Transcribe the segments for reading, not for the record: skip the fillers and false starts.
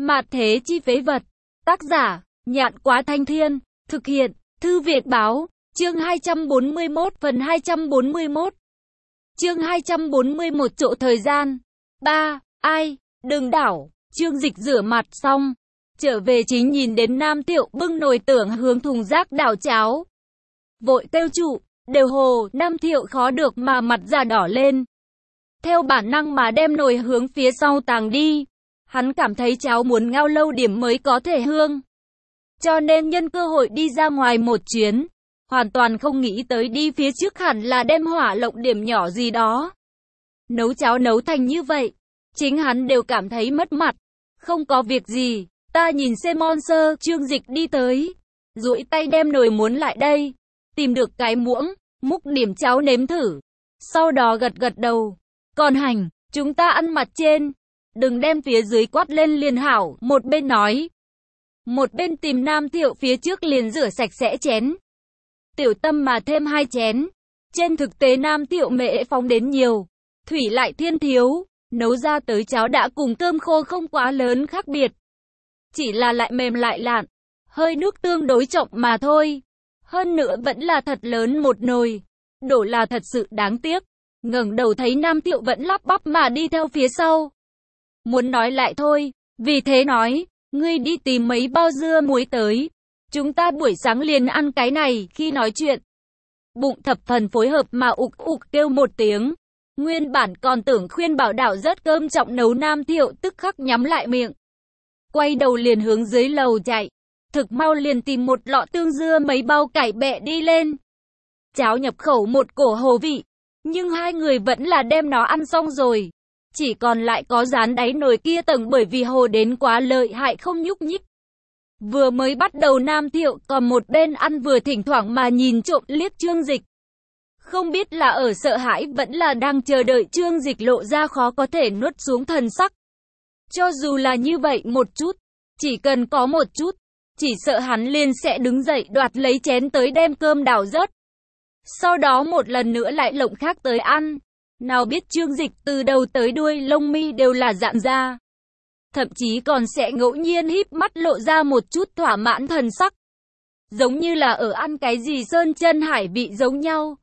Mạt thế chi phế vật. Tác giả, Nhạn Quá Thanh Thiên. Thực hiện, Thư Việt Báo. Chương 241 phần 241. Chương 241 chỗ thời gian. 3. Ai? Đừng đảo. Trương Dịch rửa mặt xong. Trở về chính nhìn đến Nam Thiệu bưng nồi tưởng hướng thùng rác đảo cháo. Vội kêu trụ, đều hồ, Nam Thiệu khó được mà mặt da đỏ lên. Theo bản năng mà đem nồi hướng phía sau tàng đi. Hắn cảm thấy cháo muốn ngao lâu điểm mới có thể hương. Cho nên nhân cơ hội đi ra ngoài một chuyến. Hoàn toàn không nghĩ tới đi phía trước hẳn là đem hỏa lộng điểm nhỏ gì đó. Nấu cháo nấu thành như vậy. Chính hắn đều cảm thấy mất mặt. Không có việc gì. Ta nhìn xem Monster, Trương Dịch đi tới. Duỗi tay đem nồi muốn lại đây. Tìm được cái muỗng, múc điểm cháo nếm thử. Sau đó gật gật đầu. Còn hành, chúng ta ăn mặt trên. Đừng đem phía dưới quát lên liền hảo, một bên nói. Một bên tìm Nam Thiệu phía trước liền rửa sạch sẽ chén. Tiểu tâm mà thêm 2 chén. Trên thực tế Nam Thiệu mễ phóng đến nhiều. Thủy lại thiên thiếu. Nấu ra tới cháo đã cùng cơm khô không quá lớn khác biệt. Chỉ là lại mềm lại lạn. Hơi nước tương đối trọng mà thôi. Hơn nữa vẫn là thật lớn một nồi. Đổ là thật sự đáng tiếc. Ngẩng đầu thấy Nam Thiệu vẫn lắp bắp mà đi theo phía sau. Muốn nói lại thôi. Vì thế nói. Ngươi đi tìm mấy bao dưa muối tới. Chúng ta buổi sáng liền ăn cái này. Khi nói chuyện. Bụng thập phần phối hợp mà ục ục kêu một tiếng. Nguyên bản còn tưởng khuyên bảo đảo rớt cơm trọng nấu Nam Thiệu tức khắc nhắm lại miệng. Quay đầu liền hướng dưới lầu chạy. Thực mau liền tìm một lọ tương dưa mấy bao cải bẹ đi lên. Cháo nhập khẩu một cổ hồ vị. Nhưng hai người vẫn là đem nó ăn xong rồi. Chỉ còn lại có dán đáy nồi kia tầng bởi vì hồ đến quá lợi hại không nhúc nhích. Vừa mới bắt đầu Nam Thiệu còn một bên ăn vừa thỉnh thoảng mà nhìn trộm liếc Trương Dịch. Không biết là ở sợ hãi vẫn là đang chờ đợi Trương Dịch lộ ra khó có thể nuốt xuống thần sắc. Cho dù là như vậy một chút, chỉ cần có một chút, chỉ sợ hắn liền sẽ đứng dậy đoạt lấy chén tới đem cơm đảo rớt. Sau đó một lần nữa lại lộng khác tới ăn. Nào biết Trương Dịch từ đầu tới đuôi lông mi đều là giãn ra. Thậm chí còn sẽ ngẫu nhiên híp mắt lộ ra một chút thỏa mãn thần sắc. Giống như là ở ăn cái gì sơn chân hải vị giống nhau.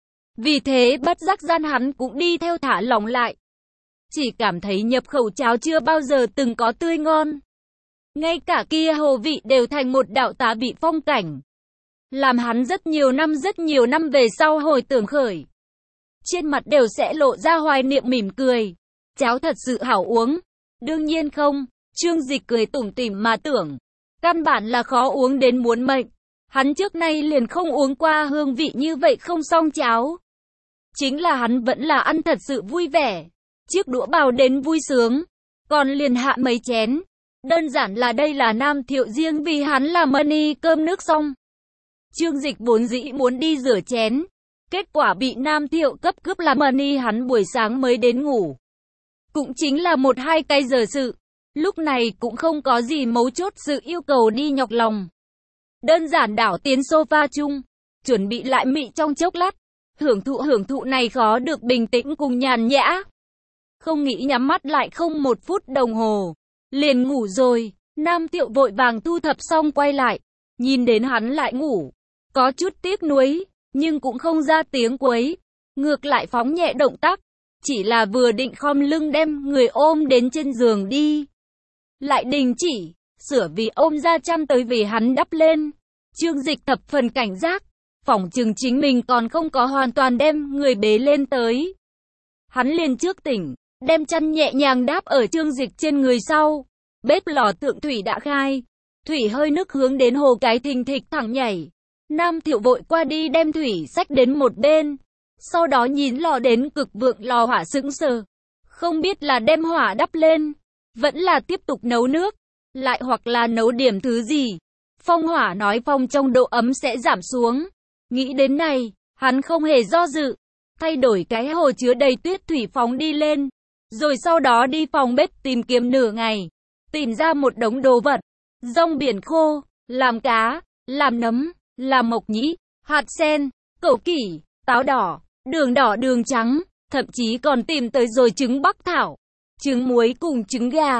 Vì thế bất giác gian hắn cũng đi theo thả lỏng lại. Chỉ cảm thấy nhập khẩu cháo chưa bao giờ từng có tươi ngon. Ngay cả kia hồ vị đều thành một đạo tá vị phong cảnh. Làm hắn rất nhiều năm về sau hồi tưởng khởi. Trên mặt đều sẽ lộ ra hoài niệm mỉm cười. Cháo thật sự hảo uống. Đương nhiên không, Trương Dịch cười tủm tỉm mà tưởng. Căn bản là khó uống đến muốn mệnh. Hắn trước nay liền không uống qua hương vị như vậy không xong cháo. Chính là hắn vẫn là ăn thật sự vui vẻ. Chiếc đũa bào đến vui sướng. Còn liền hạ mấy chén. Đơn giản là đây là Nam Thiệu riêng vì hắn làm money cơm nước xong. Trương Dịch vốn dĩ muốn đi rửa chén. Kết quả bị Nam Thiệu cấp cướp làm money hắn buổi sáng mới đến ngủ. Cũng chính là 1-2 cái giờ sự. Lúc này cũng không có gì mấu chốt sự yêu cầu đi nhọc lòng. Đơn giản đảo tiến sofa chung. Chuẩn bị lại mị trong chốc lát. Hưởng thụ này khó được bình tĩnh cùng nhàn nhã. Không nghĩ nhắm mắt lại không 1 phút đồng hồ. Liền ngủ rồi. Nam Thiệu vội vàng thu thập xong quay lại. Nhìn đến hắn lại ngủ. Có chút tiếc nuối. Nhưng cũng không ra tiếng quấy. Ngược lại phóng nhẹ động tác. Chỉ là vừa định khom lưng đem người ôm đến trên giường đi. Lại đình chỉ. Sửa vì ôm ra chăn tới vì hắn đắp lên. Trương Dịch thập phần cảnh giác. Phỏng chừng chính mình còn không có hoàn toàn đem người bế lên tới. Hắn liền trước tỉnh. Đem chăn nhẹ nhàng đáp ở Trương Dịch trên người sau. Bếp lò thượng thủy đã khai. Thủy hơi nước hướng đến hồ cái thình thịch thẳng nhảy. Nam Thiệu vội qua đi đem thủy xách đến một bên. Sau đó nhìn lò đến cực vượng lò hỏa sững sờ. Không biết là đem hỏa đắp lên. Vẫn là tiếp tục nấu nước. Lại hoặc là nấu điểm thứ gì. Phong hỏa nói phong trong độ ấm sẽ giảm xuống. Nghĩ đến này, hắn không hề do dự. Thay đổi cái hồ chứa đầy tuyết thủy phóng đi lên. Rồi sau đó đi phòng bếp tìm kiếm nửa ngày. Tìm ra một đống đồ vật. Rong biển khô, làm cá, làm nấm, làm mộc nhĩ, hạt sen, cẩu kỷ, táo đỏ, đường trắng. Thậm chí còn tìm tới rồi trứng bắc thảo, trứng muối cùng trứng gà.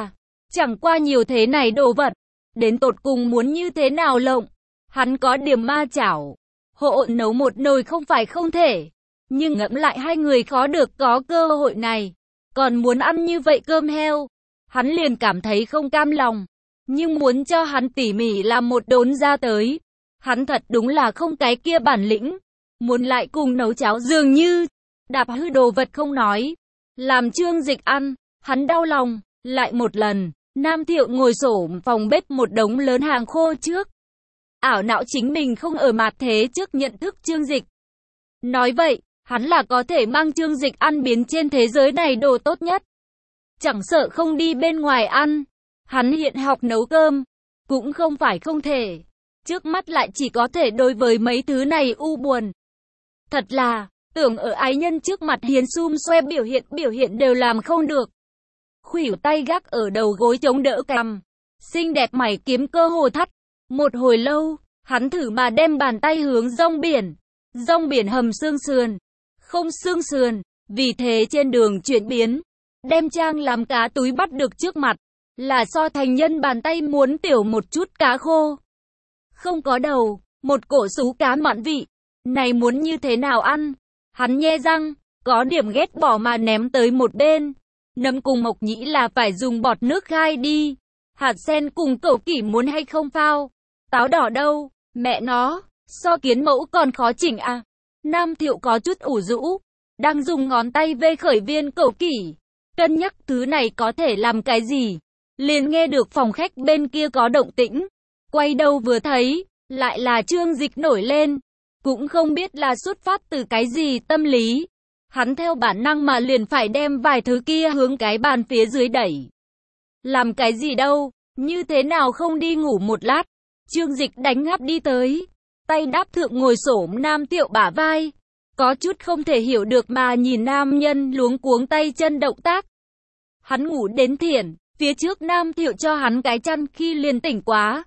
Chẳng qua nhiều thế này đồ vật, đến tột cùng muốn như thế nào lộng. Hắn có điểm ma chảo, hộ nấu một nồi không phải không thể. Nhưng ngẫm lại hai người khó được có cơ hội này, còn muốn ăn như vậy cơm heo. Hắn liền cảm thấy không cam lòng, nhưng muốn cho hắn tỉ mỉ làm một đốn ra tới. Hắn thật đúng là không cái kia bản lĩnh, muốn lại cùng nấu cháo dường như đạp hư đồ vật không nói. Làm Trương Dịch ăn, hắn đau lòng, lại một lần, Nam Thiệu ngồi xổm phòng bếp một đống lớn hàng khô trước. Ảo não chính mình không ở mặt thế trước nhận thức Trương Dịch. Nói vậy, hắn là có thể mang Trương Dịch ăn biến trên thế giới này đồ tốt nhất. Chẳng sợ không đi bên ngoài ăn, hắn hiện học nấu cơm, cũng không phải không thể. Trước mắt lại chỉ có thể đối với mấy thứ này u buồn. Thật là, tưởng ở ái nhân trước mặt hiền sum xoe biểu hiện đều làm không được. Khuỷu tay gác ở đầu gối chống đỡ cằm, xinh đẹp mày kiếm cơ hồ thắt. Một hồi lâu, hắn thử mà đem bàn tay hướng rong biển hầm xương sườn, không xương sườn, vì thế trên đường chuyển biến, đem trang làm cá túi bắt được trước mặt, là so thành nhân bàn tay muốn tiểu một chút cá khô. Không có đầu, một cổ sú cá mặn vị, này muốn như thế nào ăn? Hắn nhe răng, có điểm ghét bỏ mà ném tới một bên. Nấm cùng mộc nhĩ là phải dùng bọt nước khai đi. Hạt sen cùng cẩu kỷ muốn hay không phao? Táo đỏ đâu? Mẹ nó, so kiến mẫu còn khó chỉnh à? Nam Thiệu có chút ủ rũ, đang dùng ngón tay vê khởi viên cẩu kỷ, cân nhắc thứ này có thể làm cái gì. Liền nghe được phòng khách bên kia có động tĩnh, quay đầu vừa thấy, lại là Trương Dịch nổi lên, cũng không biết là xuất phát từ cái gì tâm lý. Hắn theo bản năng mà liền phải đem vài thứ kia hướng cái bàn phía dưới đẩy. Làm cái gì đâu, như thế nào không đi ngủ một lát? Trương Dịch đánh ngáp đi tới, tay đáp thượng ngồi xổm Nam Thiệu bả vai, có chút không thể hiểu được mà nhìn nam nhân luống cuống tay chân động tác. Hắn ngủ đến thiển, phía trước Nam Thiệu cho hắn cái chăn khi liền tỉnh quá.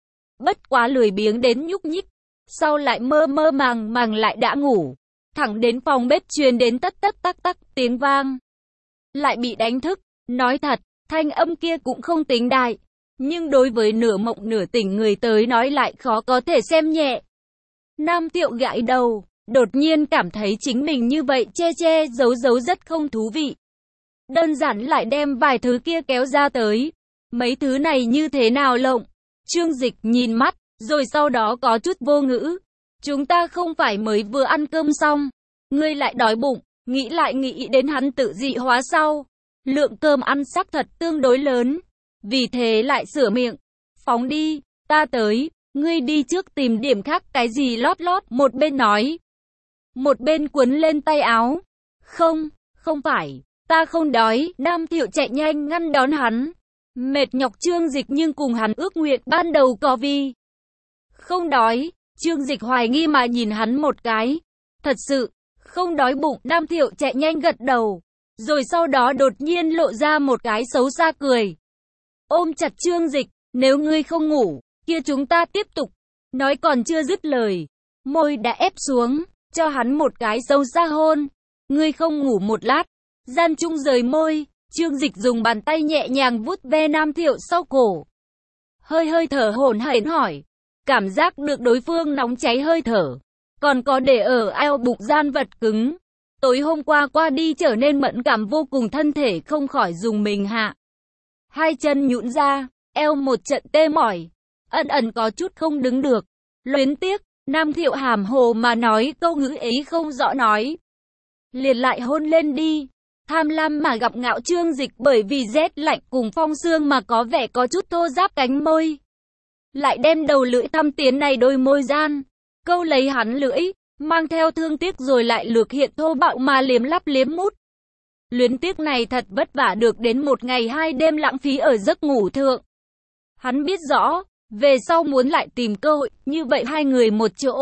Bất quá lười biếng đến nhúc nhích, sau lại mơ mơ màng lại đã ngủ. Thẳng đến phòng bếp truyền đến tất tất tắc tắc tiếng vang. Lại bị đánh thức, nói thật, thanh âm kia cũng không tính đại. Nhưng đối với nửa mộng nửa tỉnh người tới nói lại khó có thể xem nhẹ. Nam Thiệu gãi đầu, đột nhiên cảm thấy chính mình như vậy che giấu rất không thú vị. Đơn giản lại đem vài thứ kia kéo ra tới. Mấy thứ này như thế nào lộng? Trương Dịch nhìn mắt, rồi sau đó có chút vô ngữ. Chúng ta không phải mới vừa ăn cơm xong, ngươi lại đói bụng, nghĩ đến hắn tự dị hóa sau. Lượng cơm ăn xác thật tương đối lớn, vì thế lại sửa miệng. Phóng đi, ta tới, ngươi đi trước tìm điểm khác cái gì lót, một bên nói. Một bên quấn lên tay áo. Không phải, ta không đói, Nam Thiệu chạy nhanh ngăn đón hắn. Mệt nhọc Trương Dịch nhưng cùng hắn ước nguyện ban đầu có vì không đói. Trương Dịch hoài nghi mà nhìn hắn một cái. Thật sự, không đói bụng. Nam Thiệu chạy nhanh gật đầu. Rồi sau đó đột nhiên lộ ra một cái xấu xa cười. Ôm chặt Trương Dịch, nếu ngươi không ngủ, kia chúng ta tiếp tục. Nói còn chưa dứt lời, môi đã ép xuống, cho hắn một cái xấu xa hôn. Ngươi không ngủ một lát, gian trung rời môi. Trương Dịch dùng bàn tay nhẹ nhàng vuốt ve Nam Thiệu sau cổ. Hơi thở hổn hển hỏi. Cảm giác được đối phương nóng cháy hơi thở, còn có để ở eo bụng gian vật cứng. Tối hôm qua đi trở nên mẫn cảm vô cùng, thân thể không khỏi dùng mình hạ. Hai chân nhũn ra, eo một trận tê mỏi, ẩn có chút không đứng được. Luyến tiếc, Nam Thiệu hàm hồ mà nói câu ngữ ấy không rõ nói. Liền lại hôn lên đi. Tham lam mà gặp ngạo Trương Dịch bởi vì rét lạnh cùng phong sương mà có vẻ có chút thô ráp cánh môi. Lại đem đầu lưỡi thăm tiến này đôi môi gian, câu lấy hắn lưỡi, mang theo thương tiếc rồi lại lược hiện thô bạo mà liếm lắp liếm mút. Luyến tiếc này thật vất vả được đến một ngày hai đêm lãng phí ở giấc ngủ thượng. Hắn biết rõ, về sau muốn lại tìm cơ hội, như vậy hai người một chỗ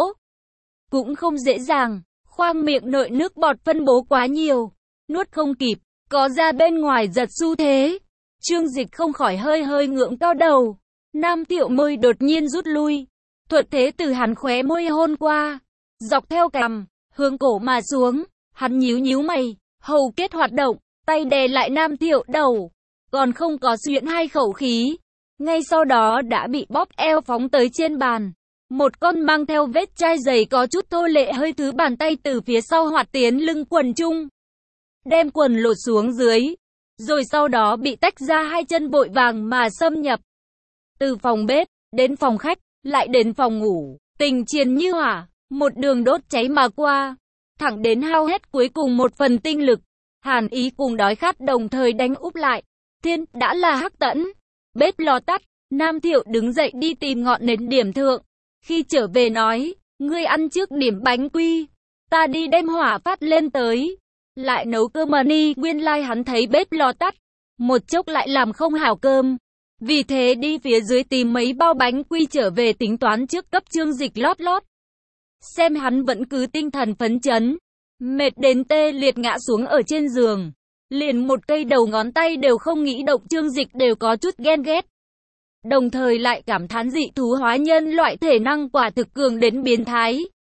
cũng không dễ dàng, khoang miệng nội nước bọt phân bố quá nhiều, nuốt không kịp, có ra bên ngoài giật xu thế. Trương Dịch không khỏi hơi ngượng cao đầu. Nam Thiệu môi đột nhiên rút lui, thuận thế từ hắn khóe môi hôn qua, dọc theo cằm, hướng cổ mà xuống. Hắn nhíu mày, hầu kết hoạt động, tay đè lại Nam Thiệu đầu, còn không có xuyễn hai khẩu khí. Ngay sau đó đã bị bóp eo phóng tới trên bàn. Một con mang theo vết chai giày có chút thô lệ hơi thứ bàn tay từ phía sau hoạt tiến lưng quần chung. Đem quần lột xuống dưới. Rồi sau đó bị tách ra hai chân vội vàng mà xâm nhập. Từ phòng bếp, đến phòng khách, lại đến phòng ngủ. Tình chiến như hỏa, một đường đốt cháy mà qua. Thẳng đến hao hết cuối cùng một phần tinh lực. Hàn ý cùng đói khát đồng thời đánh úp lại. Thiên, đã là hắc tẫn. Bếp lò tắt, Nam Thiệu đứng dậy đi tìm ngọn nến điểm thượng. Khi trở về nói, ngươi ăn trước điểm bánh quy. Ta đi đem hỏa phát lên tới. Lại nấu cơm mà ni, nguyên lai hắn thấy bếp lò tắt. Một chốc lại làm không hảo cơm. Vì thế đi phía dưới tìm mấy bao bánh quy trở về tính toán trước cấp Trương Dịch lót lót. Xem hắn vẫn cứ tinh thần phấn chấn. Mệt đến tê liệt ngã xuống ở trên giường. Liền một cây đầu ngón tay đều không nghĩ động, Trương Dịch đều có chút ghen ghét. Đồng thời lại cảm thán dị thú hóa nhân loại thể năng quả thực cường đến biến thái.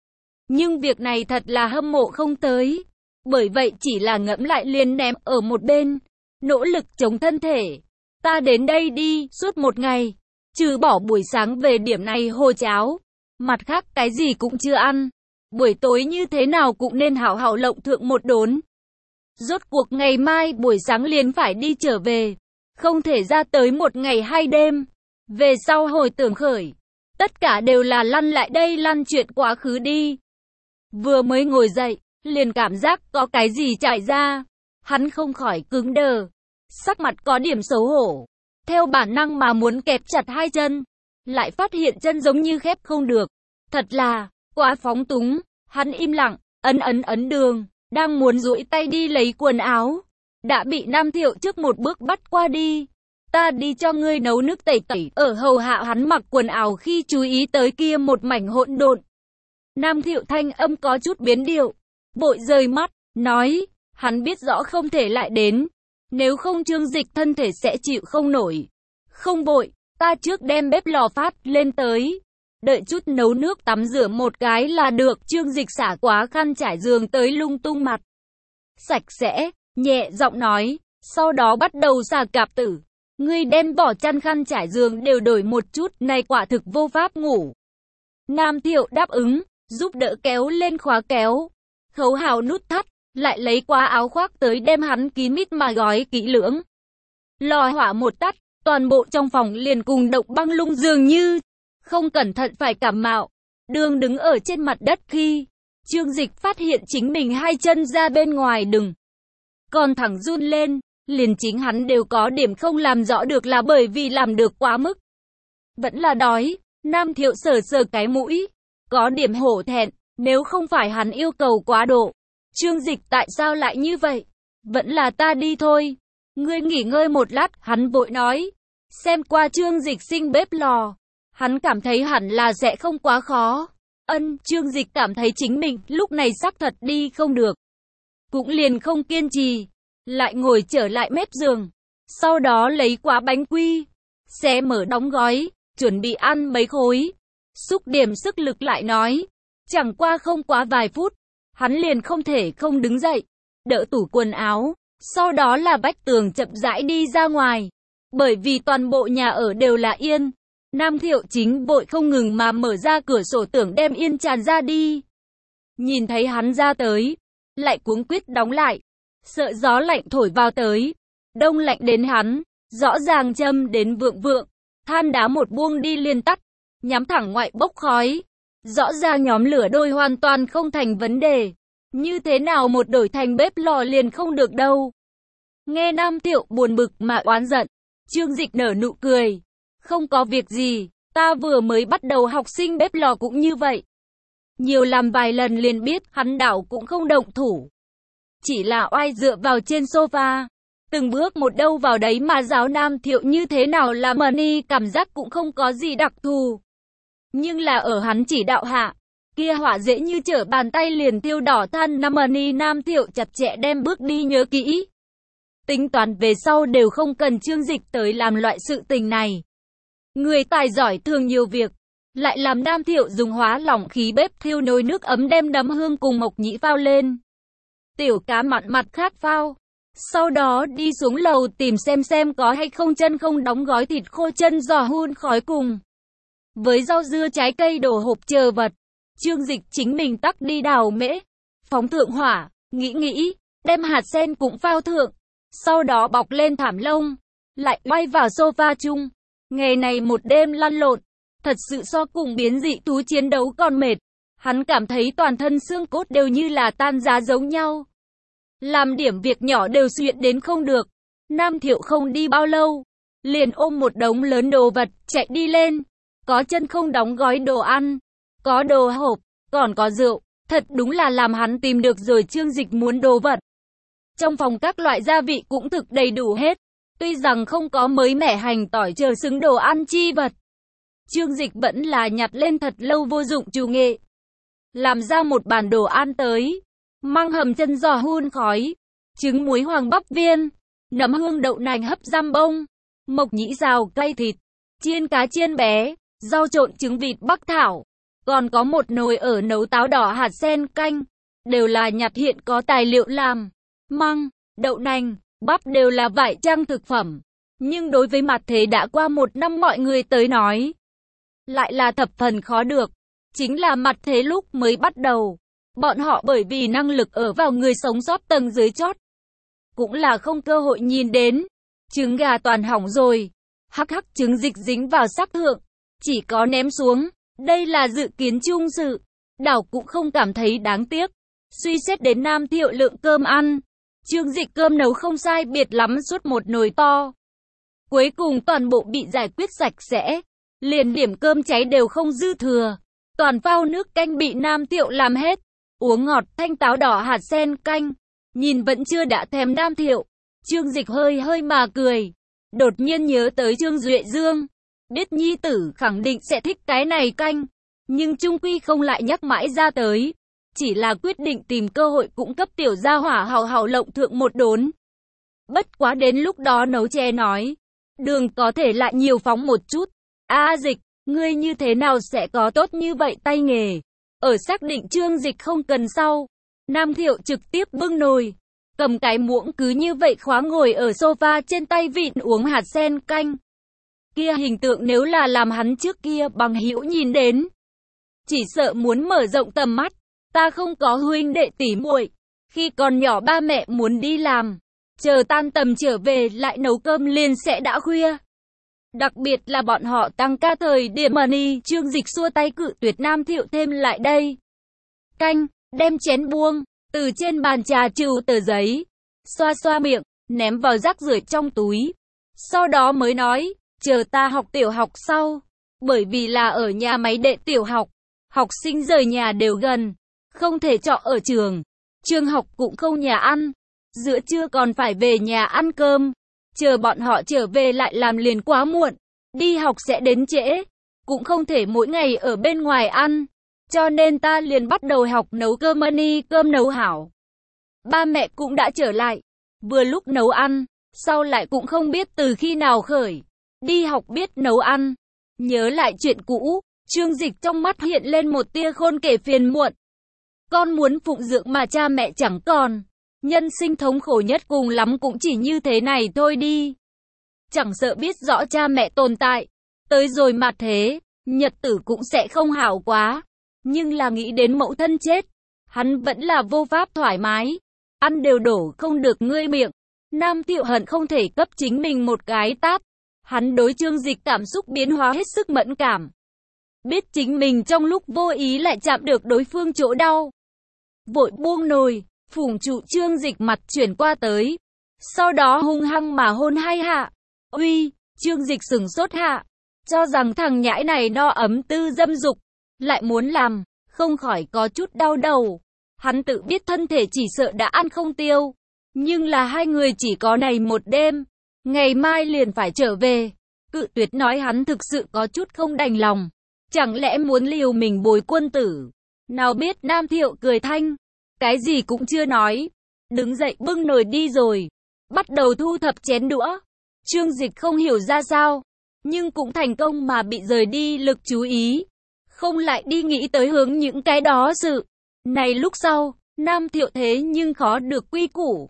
Nhưng việc này thật là hâm mộ không tới. Bởi vậy chỉ là ngẫm lại liền ném ở một bên. Nỗ lực chống thân thể. Ta đến đây đi, suốt một ngày. Trừ bỏ buổi sáng về điểm này hồ cháo. Mặt khác cái gì cũng chưa ăn. Buổi tối như thế nào cũng nên hảo hảo lộng thượng một đốn. Rốt cuộc ngày mai buổi sáng liền phải đi trở về. Không thể ra tới một ngày hai đêm. Về sau hồi tưởng khởi. Tất cả đều là lăn lại đây lăn chuyện quá khứ đi. Vừa mới ngồi dậy, liền cảm giác có cái gì chạy ra. Hắn không khỏi cứng đờ. Sắc mặt có điểm xấu hổ. Theo bản năng mà muốn kẹp chặt hai chân. Lại phát hiện chân giống như khép không được. Thật là, quá phóng túng. Hắn im lặng, ấn đường. Đang muốn duỗi tay đi lấy quần áo. Đã bị Nam Thiệu trước một bước bắt qua đi. Ta đi cho ngươi nấu nước tẩy tẩy. Ở hầu hạ hắn mặc quần áo khi chú ý tới kia một mảnh hỗn độn. Nam Thiệu thanh âm có chút biến điệu. Vội rời mắt, nói. Hắn biết rõ không thể lại đến. Nếu không Trương Dịch thân thể sẽ chịu không nổi. Không vội, ta trước đem bếp lò phát lên tới. Đợi chút nấu nước tắm rửa một cái là được. Trương Dịch xả quá khăn trải giường tới lung tung mặt. Sạch sẽ, nhẹ giọng nói. Sau đó bắt đầu xả cạp tử. Ngươi đem vỏ chăn khăn trải giường đều đổi một chút. Này quả thực vô pháp ngủ. Nam Thiệu đáp ứng, giúp đỡ kéo lên khóa kéo. Khấu hào nút thắt. Lại lấy qua áo khoác tới đem hắn kín mít mà gói kỹ lưỡng. Lò hỏa một tắt, toàn bộ trong phòng liền cùng động băng lung dường như không cẩn thận phải cảm mạo. Đường đứng ở trên mặt đất khi Trương Dịch phát hiện chính mình hai chân ra bên ngoài đừng còn thẳng run lên, liền chính hắn đều có điểm không làm rõ được là bởi vì làm được quá mức. Vẫn là đói. Nam Thiệu sờ sờ cái mũi, có điểm hổ thẹn, nếu không phải hắn yêu cầu quá độ. Trương Dịch tại sao lại như vậy? Vẫn là ta đi thôi. Ngươi nghỉ ngơi một lát, hắn vội nói. Xem qua Trương Dịch sinh bếp lò. Hắn cảm thấy hẳn là sẽ không quá khó. Trương Dịch cảm thấy chính mình lúc này xác thật đi không được. Cũng liền không kiên trì. Lại ngồi trở lại mép giường. Sau đó lấy quả bánh quy. Xé mở đóng gói. Chuẩn bị ăn mấy khối. Xúc điểm sức lực lại nói. Chẳng qua không quá vài phút. Hắn liền không thể không đứng dậy, đỡ tủ quần áo, sau đó là vách tường chậm rãi đi ra ngoài. Bởi vì toàn bộ nhà ở đều là yên, Nam Thiệu chính vội không ngừng mà mở ra cửa sổ tưởng đem yên tràn ra đi. Nhìn thấy hắn ra tới, lại cuống quýt đóng lại, sợ gió lạnh thổi vào tới, đông lạnh đến hắn, rõ ràng châm đến vượng vượng, than đá một buông đi liền tắt, nhắm thẳng ngoại bốc khói. Rõ ràng nhóm lửa đôi hoàn toàn không thành vấn đề. Như thế nào một đổi thành bếp lò liền không được đâu. Nghe Nam Thiệu buồn bực mà oán giận. Trương Dịch nở nụ cười. Không có việc gì, ta vừa mới bắt đầu học sinh bếp lò cũng như vậy. Nhiều làm vài lần liền biết hắn đảo cũng không động thủ. Chỉ là oai dựa vào trên sofa. Từng bước một đâu vào đấy mà giáo Nam Thiệu như thế nào là money cảm giác cũng không có gì đặc thù. Nhưng là ở hắn chỉ đạo hạ, kia hỏa dễ như trở bàn tay liền thiêu đỏ than Nam Thiệu chặt chẽ đem bước đi nhớ kỹ. Tính toán về sau đều không cần Trương Dịch tới làm loại sự tình này. Người tài giỏi thường nhiều việc, lại làm Nam Thiệu dùng hóa lỏng khí bếp thiêu nồi nước ấm đem nấm hương cùng mộc nhĩ phao lên. Tiểu cá mặn mặt khác phao, Sau đó đi xuống lầu tìm xem có hay không chân không đóng gói thịt khô chân giò hun khói cùng với rau dưa trái cây đồ hộp chờ vật. Trương Dịch chính mình tắc đi đào mễ, phóng thượng hỏa, nghĩ, đem hạt sen cũng phao thượng, sau đó bọc lên thảm lông, lại bay vào sofa chung. Ngày này một đêm lăn lộn, thật sự so cùng biến dị thú chiến đấu còn mệt. Hắn cảm thấy toàn thân xương cốt đều như là tan rã giống nhau. Làm điểm việc nhỏ đều xuyện đến không được. Nam Thiệu không đi bao lâu, liền ôm một đống lớn đồ vật, chạy đi lên. Có chân không đóng gói đồ ăn, có đồ hộp, còn có rượu. Thật đúng là làm hắn tìm được rồi Trương Dịch muốn đồ vật. Trong phòng các loại gia vị cũng thực đầy đủ hết. Tuy rằng không có mới mẻ hành tỏi chờ xứng đồ ăn chi vật, Trương Dịch vẫn là nhặt lên thật lâu vô dụng chủ nghệ. Làm ra một bàn đồ ăn tới. Măng hầm chân giò hun khói, trứng muối hoàng bắp viên, nấm hương đậu nành hấp giam bông, mộc nhĩ xào cay thịt, chiên cá chiên bé, rau trộn trứng vịt bắc thảo. Còn có một nồi ở nấu táo đỏ hạt sen canh. Đều là nhặt hiện có tài liệu làm. Măng, đậu nành, bắp đều là vải trang thực phẩm. Nhưng đối với mặt thế đã qua một năm mọi người tới nói, lại là thập phần khó được. Chính là mặt thế lúc mới bắt đầu. Bọn họ bởi vì năng lực ở vào người sống sót tầng dưới chót, cũng là không cơ hội nhìn đến. Trứng gà toàn hỏng rồi. Hắc trứng dịch dính vào sắc thượng. Chỉ có ném xuống. Đây là dự kiến chung sự. Đảo cũng không cảm thấy đáng tiếc. Suy xét đến Nam Thiệu lượng cơm ăn, Trương Dịch cơm nấu không sai biệt lắm suốt một nồi to. Cuối cùng toàn bộ bị giải quyết sạch sẽ. Liền điểm cơm cháy đều không dư thừa. Toàn phao nước canh bị Nam Thiệu làm hết. Uống ngọt thanh táo đỏ hạt sen canh. Nhìn vẫn chưa đã thèm Nam Thiệu. Trương Dịch hơi mà cười. Đột nhiên nhớ tới Trương Duệ Dương. Biết nhi tử khẳng định sẽ thích cái này canh. Nhưng chung quy không lại nhắc mãi ra tới. Chỉ là quyết định tìm cơ hội cũng cấp tiểu gia hỏa hào lộng thượng một đốn. Bất quá đến lúc đó nấu chè nói. Đường có thể lại nhiều phóng một chút. Dịch, ngươi như thế nào sẽ có tốt như vậy tay nghề? Ở xác định Trương Dịch không cần sau. Nam Thiệu trực tiếp bưng nồi. Cầm cái muỗng cứ như vậy khóa ngồi ở sofa trên tay vịn uống hạt sen canh. Kia hình tượng nếu là làm hắn trước kia bằng hữu nhìn đến, chỉ sợ muốn mở rộng tầm mắt. Ta không có huynh đệ tỷ muội. Khi còn nhỏ ba mẹ muốn đi làm, chờ tan tầm trở về lại nấu cơm liền sẽ đã khuya. Đặc biệt là bọn họ tăng ca thời điểm money. Trương Dịch xua tay cự tuyệt Nam Thiệu thêm lại đây. Canh, đem chén buông, từ trên bàn trà trừ tờ giấy, xoa miệng, ném vào rác rưởi trong túi. Sau đó mới nói, chờ ta học tiểu học sau. Bởi vì là ở nhà máy đệ tiểu học, học sinh rời nhà đều gần, không thể trọ ở trường. Trường học cũng không nhà ăn, giữa trưa còn phải về nhà ăn cơm. Chờ bọn họ trở về lại làm liền quá muộn, đi học sẽ đến trễ, cũng không thể mỗi ngày ở bên ngoài ăn. Cho nên ta liền bắt đầu học nấu cơm money, cơm nấu hảo. Ba mẹ cũng đã trở lại, vừa lúc nấu ăn, sau lại cũng không biết từ khi nào khởi, đi học biết nấu ăn. Nhớ lại chuyện cũ, Trương Dịch trong mắt hiện lên một tia khôn kể phiền muộn. Con muốn phụng dưỡng mà cha mẹ chẳng còn. Nhân sinh thống khổ nhất cùng lắm cũng chỉ như thế này thôi đi. Chẳng sợ biết rõ cha mẹ tồn tại. Tới rồi mà thế, nhật tử cũng sẽ không hảo quá. Nhưng là nghĩ đến mẫu thân chết, hắn vẫn là vô pháp thoải mái. Ăn đều đổ không được ngươi miệng. Nam Thiệu hận không thể cấp chính mình một cái tát. Hắn đối Trương Dịch cảm xúc biến hóa hết sức mẫn cảm. Biết chính mình trong lúc vô ý lại chạm được đối phương chỗ đau. Vội buông nồi, phủng trụ Trương Dịch mặt chuyển qua tới. Sau đó hung hăng mà hôn hai hạ. Uy, Trương Dịch sửng sốt hạ. Cho rằng thằng nhãi này no ấm tư dâm dục. Lại muốn làm, không khỏi có chút đau đầu. Hắn tự biết thân thể chỉ sợ đã ăn không tiêu. Nhưng là hai người chỉ có này một đêm. Ngày mai liền phải trở về. Cự tuyệt nói hắn thực sự có chút không đành lòng. Chẳng lẽ muốn liều mình bồi quân tử. Nào biết Nam Thiệu cười thanh. Cái gì cũng chưa nói. Đứng dậy bưng nồi đi rồi. Bắt đầu thu thập chén đũa. Trương Dịch không hiểu ra sao. Nhưng cũng thành công mà bị rời đi lực chú ý. Không lại đi nghĩ tới hướng những cái đó sự. Này lúc sau, Nam Thiệu thế nhưng khó được quy củ.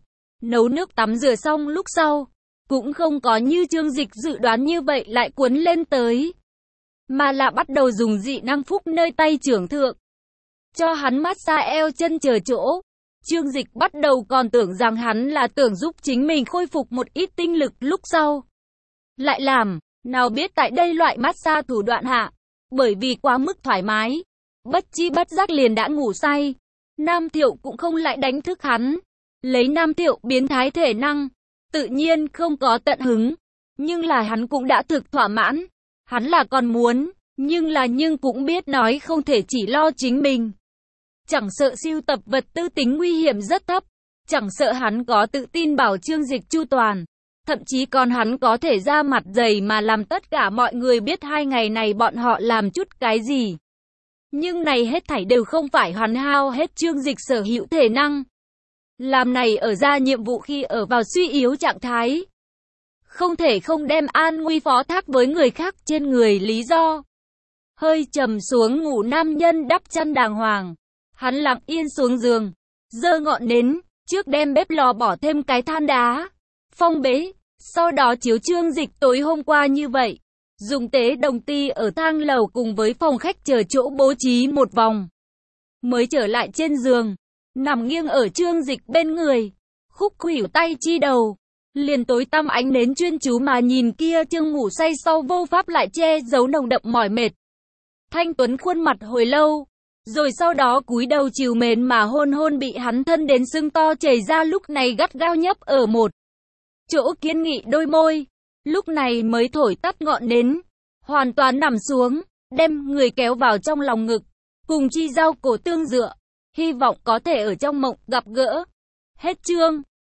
Nấu nước tắm rửa xong lúc sau, cũng không có như Trương Dịch dự đoán như vậy lại cuốn lên tới, mà là bắt đầu dùng dị năng phúc nơi tay trưởng thượng, cho hắn massage eo chân chờ chỗ. Trương Dịch bắt đầu còn tưởng rằng hắn là tưởng giúp chính mình khôi phục một ít tinh lực lúc sau lại làm, nào biết tại đây loại massage thủ đoạn hạ, bởi vì quá mức thoải mái, bất chi bất giác liền đã ngủ say. Nam Thiệu cũng không lại đánh thức hắn, lấy Nam Thiệu biến thái thể năng, tự nhiên không có tận hứng, nhưng là hắn cũng đã thực thỏa mãn, hắn là còn muốn, nhưng cũng biết nói không thể chỉ lo chính mình. Chẳng sợ sưu tập vật tư tính nguy hiểm rất thấp, chẳng sợ hắn có tự tin bảo Trương Dịch chu toàn, thậm chí còn hắn có thể ra mặt dày mà làm tất cả mọi người biết 2 ngày này bọn họ làm chút cái gì. Nhưng này hết thảy đều không phải hắn hao hết Trương Dịch sở hữu thể năng. Làm này ở ra nhiệm vụ khi ở vào suy yếu trạng thái, không thể không đem an nguy phó thác với người khác trên người lý do. Hơi trầm xuống ngủ nam nhân đắp chăn đàng hoàng, hắn lặng yên xuống giường, giơ ngọn nến, trước đem bếp lò bỏ thêm cái than đá, phong bế, sau đó chiếu Trương Dịch tối hôm qua như vậy, dùng tế đồng ti ở thang lầu cùng với phòng khách chờ chỗ bố trí một vòng, mới trở lại trên giường, nằm nghiêng ở Trương Dịch bên người, khúc khuỷu tay chi đầu, liền tối tăm ánh nến chuyên chú mà nhìn kia Trương ngủ say sau vô pháp lại che giấu nồng đậm mỏi mệt. Thanh Tuấn khuôn mặt hồi lâu, rồi sau đó cúi đầu trìu mến mà hôn bị hắn thân đến sưng to chảy ra, lúc này gắt gao nhấp ở một chỗ kiên nghị đôi môi, lúc này mới thổi tắt ngọn nến, hoàn toàn nằm xuống, đem người kéo vào trong lòng ngực, cùng chi giao cổ tương dựa, hy vọng có thể ở trong mộng gặp gỡ. Hết chương.